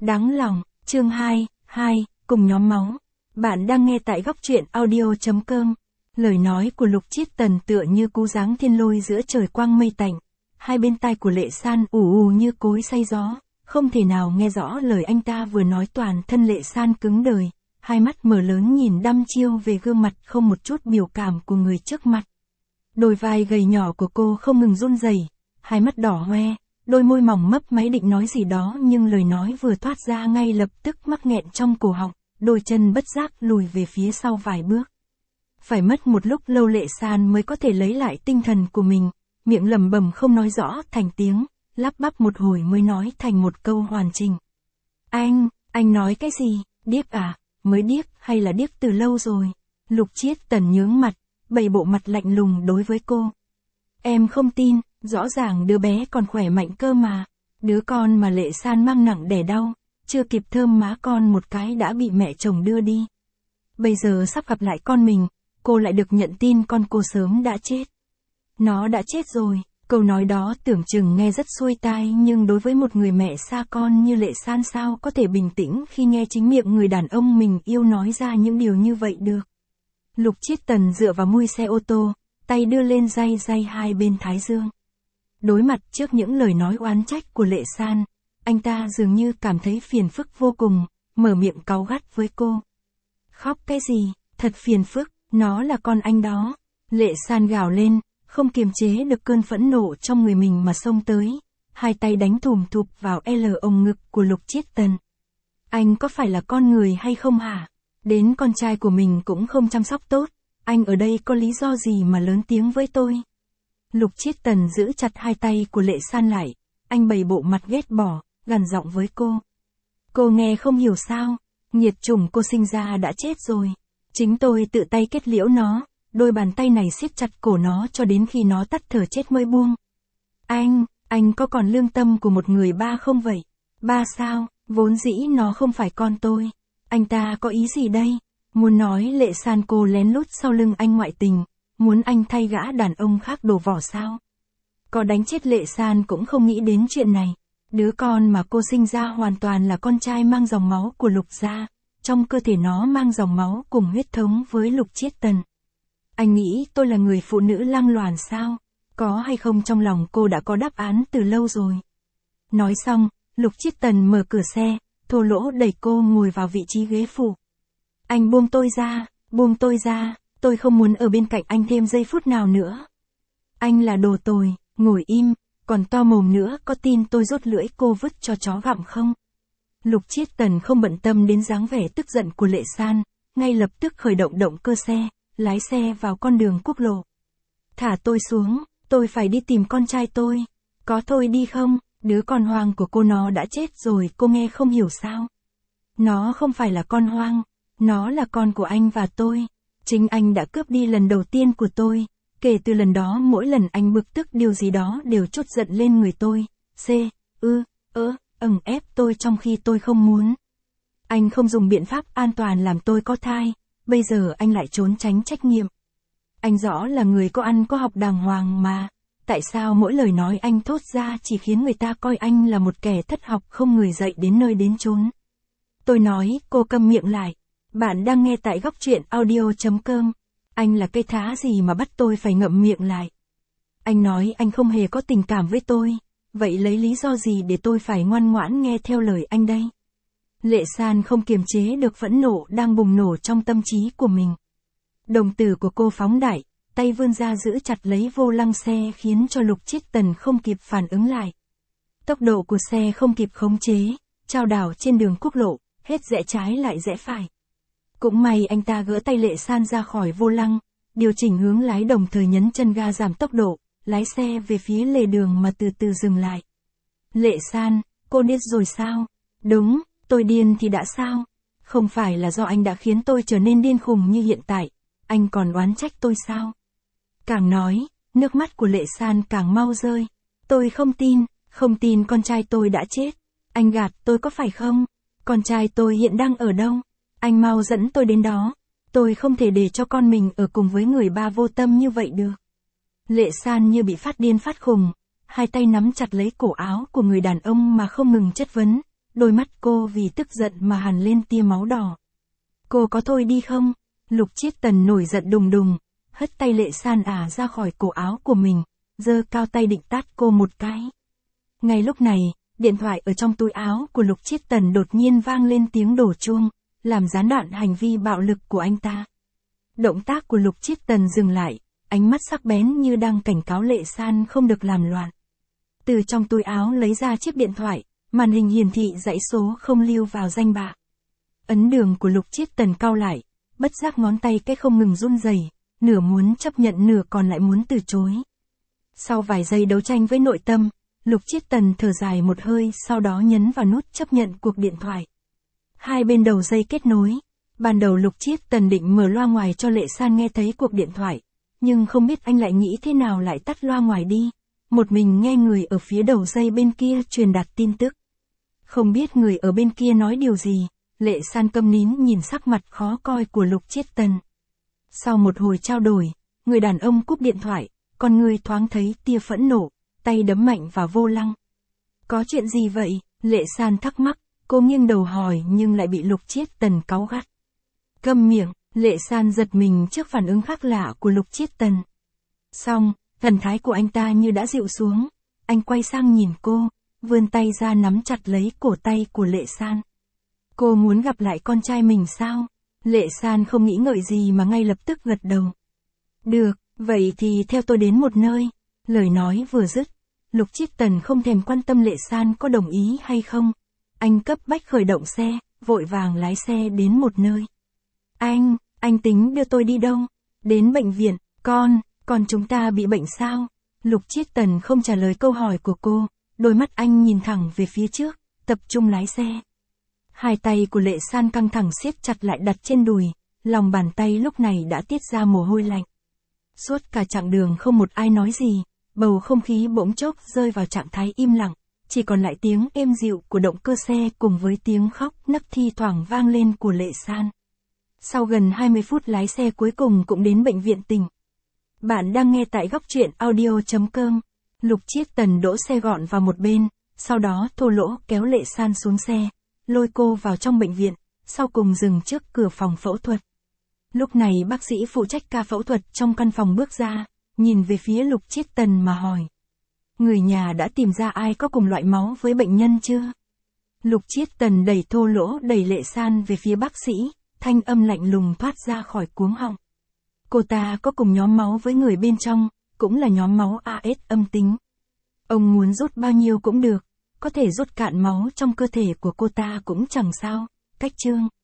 Đáng lòng, chương 2, cùng nhóm máu. Bạn đang nghe tại góc truyện audio.com. Lời nói của Lục Chiết Tần tựa như cú giáng thiên lôi giữa trời quang mây tạnh. Hai bên tai của Lệ San ù ù như cối xay gió, không thể nào nghe rõ lời anh ta vừa nói. Toàn thân Lệ San cứng đờ, hai mắt mở lớn nhìn đăm chiêu về gương mặt không một chút biểu cảm của người trước mặt. Đôi vai gầy nhỏ của cô không ngừng run rẩy, hai mắt đỏ hoe, đôi môi mỏng mấp máy định nói gì đó nhưng lời nói vừa thoát ra ngay lập tức mắc nghẹn trong cổ họng, đôi chân bất giác lùi về phía sau vài bước. Phải mất một lúc lâu Lệ San mới có thể lấy lại tinh thần của mình, miệng lẩm bẩm không nói rõ thành tiếng, lắp bắp một hồi mới nói thành một câu hoàn chỉnh. Anh nói cái gì, điếc à, mới điếc hay là điếc từ lâu rồi? Lục Chiết Tần nhướng mặt, bày bộ mặt lạnh lùng đối với cô. Em không tin, rõ ràng đứa bé còn khỏe mạnh cơ mà. Đứa con mà Lệ San mang nặng đẻ đau, chưa kịp thơm má con một cái đã bị mẹ chồng đưa đi. Bây giờ sắp gặp lại con mình, cô lại được nhận tin con cô sớm đã chết. Nó đã chết rồi, câu nói đó tưởng chừng nghe rất xuôi tai nhưng đối với một người mẹ xa con như Lệ San sao có thể bình tĩnh khi nghe chính miệng người đàn ông mình yêu nói ra những điều như vậy được. Lục Chiết Tần dựa vào mui xe ô tô, tay đưa lên day hai bên thái dương. Đối mặt trước những lời nói oán trách của Lệ San, anh ta dường như cảm thấy phiền phức vô cùng, mở miệng cáu gắt với cô. Khóc cái gì, thật phiền phức, nó là con anh đó. Lệ San gào lên, không kiềm chế được cơn phẫn nộ trong người mình mà xông tới, hai tay đánh thùm thụp vào ống ngực của Lục Chiết Tần. Anh có phải là con người hay không hả? Đến con trai của mình cũng không chăm sóc tốt, anh ở đây có lý do gì mà lớn tiếng với tôi? Lục Chiết Tần giữ chặt hai tay của Lệ San lại, anh bày bộ mặt ghét bỏ, gằn giọng với cô. Cô nghe không hiểu sao, nhiệt chủng cô sinh ra đã chết rồi. Chính tôi tự tay kết liễu nó, đôi bàn tay này siết chặt cổ nó cho đến khi nó tắt thở chết mới buông. Anh có còn lương tâm của một người ba không vậy? Ba sao, vốn dĩ nó không phải con tôi. Anh ta có ý gì đây? Muốn nói Lệ San cô lén lút sau lưng anh ngoại tình, muốn anh thay gã đàn ông khác đổ vỏ sao? Có đánh chết Lệ San cũng không nghĩ đến chuyện này. Đứa con mà cô sinh ra hoàn toàn là con trai mang dòng máu của Lục gia, trong cơ thể nó mang dòng máu cùng huyết thống với Lục Chiết Tần. Anh nghĩ tôi là người phụ nữ lăng loàn sao? Có hay không trong lòng cô đã có đáp án từ lâu rồi. Nói xong, Lục Chiết Tần mở cửa xe, thô lỗ đẩy cô ngồi vào vị trí ghế phụ. Anh buông tôi ra, tôi không muốn ở bên cạnh anh thêm giây phút nào nữa. Anh là đồ tồi, ngồi im, còn to mồm nữa, có tin tôi rút lưỡi cô vứt cho chó gặm không? Lục Chiết Tần không bận tâm đến dáng vẻ tức giận của Lệ San, ngay lập tức khởi động động cơ xe, lái xe vào con đường quốc lộ. Thả tôi xuống, tôi phải đi tìm con trai tôi. Có thôi đi không, đứa con hoang của cô nó đã chết rồi, cô nghe không hiểu sao? Nó không phải là con hoang, nó là con của anh và tôi. Chính anh đã cướp đi lần đầu tiên của tôi. Kể từ lần đó mỗi lần anh bực tức điều gì đó đều trút giận lên người tôi. Ép tôi trong khi tôi không muốn. Anh không dùng biện pháp an toàn làm tôi có thai, bây giờ anh lại trốn tránh trách nhiệm. Anh rõ là người có ăn có học đàng hoàng mà, tại sao mỗi lời nói anh thốt ra chỉ khiến người ta coi anh là một kẻ thất học không người dạy đến nơi đến chốn? Tôi nói, cô câm miệng lại. Bạn đang nghe tại góc truyện audio.com. Anh là cây thá gì mà bắt tôi phải ngậm miệng lại? Anh nói anh không hề có tình cảm với tôi, vậy lấy lý do gì để tôi phải ngoan ngoãn nghe theo lời anh đây? Lệ San không kiềm chế được phẫn nộ đang bùng nổ trong tâm trí của mình. Đồng tử của cô phóng đại, tay vươn ra giữ chặt lấy vô lăng xe khiến cho Lục Chiết Tần không kịp phản ứng lại. Tốc độ của xe không kịp khống chế, chao đảo trên đường quốc lộ, hết rẽ trái lại rẽ phải. Cũng may anh ta gỡ tay Lệ San ra khỏi vô lăng, điều chỉnh hướng lái đồng thời nhấn chân ga giảm tốc độ, lái xe về phía lề đường mà từ từ dừng lại. Lệ San, cô điên rồi sao? Đúng, tôi điên thì đã sao? Không phải là do anh đã khiến tôi trở nên điên khùng như hiện tại, anh còn oán trách tôi sao? Càng nói, nước mắt của Lệ San càng mau rơi. Tôi không tin con trai tôi đã chết. Anh gạt tôi có phải không? Con trai tôi hiện đang ở đâu? Anh mau dẫn tôi đến đó. Tôi không thể để cho con mình ở cùng với người ba vô tâm như vậy được. Lệ San như bị phát điên phát khùng, hai tay nắm chặt lấy cổ áo của người đàn ông mà không ngừng chất vấn. đôi mắt cô vì tức giận mà hằn lên tia máu đỏ. Cô có thôi đi không? Lục Chiết Tần nổi giận đùng đùng, hất tay Lệ San ra khỏi cổ áo của mình, giơ cao tay định tát cô một cái. Ngay lúc này, điện thoại ở trong túi áo của Lục Chiết Tần đột nhiên vang lên tiếng đổ chuông, làm gián đoạn hành vi bạo lực của anh ta. Động tác của Lục Chiết Tần dừng lại, ánh mắt sắc bén như đang cảnh cáo Lệ San không được làm loạn. Từ trong túi áo lấy ra chiếc điện thoại, màn hình hiển thị dãy số không lưu vào danh bạ. Ấn đường của Lục Chiết Tần cau lại, bất giác ngón tay cái không ngừng run rẩy, nửa muốn chấp nhận nửa còn lại muốn từ chối. Sau vài giây đấu tranh với nội tâm, Lục Chiết Tần thở dài một hơi, sau đó nhấn vào nút chấp nhận cuộc điện thoại. Hai bên đầu dây kết nối. Ban đầu Lục Chiết Tần định mở loa ngoài cho Lệ San nghe thấy cuộc điện thoại, nhưng không biết anh lại nghĩ thế nào lại tắt loa ngoài đi. Một mình nghe người ở phía đầu dây bên kia truyền đạt tin tức. Không biết người ở bên kia nói điều gì, Lệ San câm nín nhìn sắc mặt khó coi của Lục Chiết Tần. Sau một hồi trao đổi, người đàn ông cúp điện thoại, con người thoáng thấy tia phẫn nộ, tay đấm mạnh vào vô lăng. Có chuyện gì vậy? Lệ San thắc mắc, cô nghiêng đầu hỏi nhưng lại bị Lục Chiết Tần cáu gắt. Câm miệng, Lệ San giật mình trước phản ứng khác lạ của Lục Chiết Tần. Xong, thần thái của anh ta như đã dịu xuống, anh quay sang nhìn cô, vươn tay ra nắm chặt lấy cổ tay của Lệ San. Cô muốn gặp lại con trai mình sao? Lệ San không nghĩ ngợi gì mà ngay lập tức gật đầu. Được, vậy thì theo tôi đến một nơi. Lời nói vừa dứt, Lục Chiết Tần không thèm quan tâm Lệ San có đồng ý hay không. Anh cấp bách khởi động xe, vội vàng lái xe đến một nơi. Anh tính đưa tôi đi đâu? Đến bệnh viện, con chúng ta bị bệnh sao? Lục Chiết Tần không trả lời câu hỏi của cô, đôi mắt anh nhìn thẳng về phía trước, tập trung lái xe. Hai tay của Lệ San căng thẳng siết chặt lại đặt trên đùi, lòng bàn tay lúc này đã tiết ra mồ hôi lạnh. Suốt cả chặng đường không một ai nói gì, bầu không khí bỗng chốc rơi vào trạng thái im lặng, chỉ còn lại tiếng êm dịu của động cơ xe cùng với tiếng khóc nấc thi thoảng vang lên của Lệ San. Sau gần 20 phút lái xe cuối cùng cũng đến bệnh viện tỉnh. Bạn đang nghe tại Góc Truyện Audio.com. Lục Chiết Tần đỗ xe gọn vào một bên, sau đó thô lỗ kéo Lệ San xuống xe, lôi cô vào trong bệnh viện, sau cùng dừng trước cửa phòng phẫu thuật. Lúc này bác sĩ phụ trách ca phẫu thuật trong căn phòng bước ra, nhìn về phía Lục Chiết Tần mà hỏi. Người nhà đã tìm ra ai có cùng loại máu với bệnh nhân chưa? Lục Chiết Tần đẩy thô lỗ đẩy Lệ San về phía bác sĩ, thanh âm lạnh lùng thoát ra khỏi cuống họng. Cô ta có cùng nhóm máu với người bên trong, cũng là nhóm máu AS âm tính. Ông muốn rút bao nhiêu cũng được, có thể rút cạn máu trong cơ thể của cô ta cũng chẳng sao. Cách chương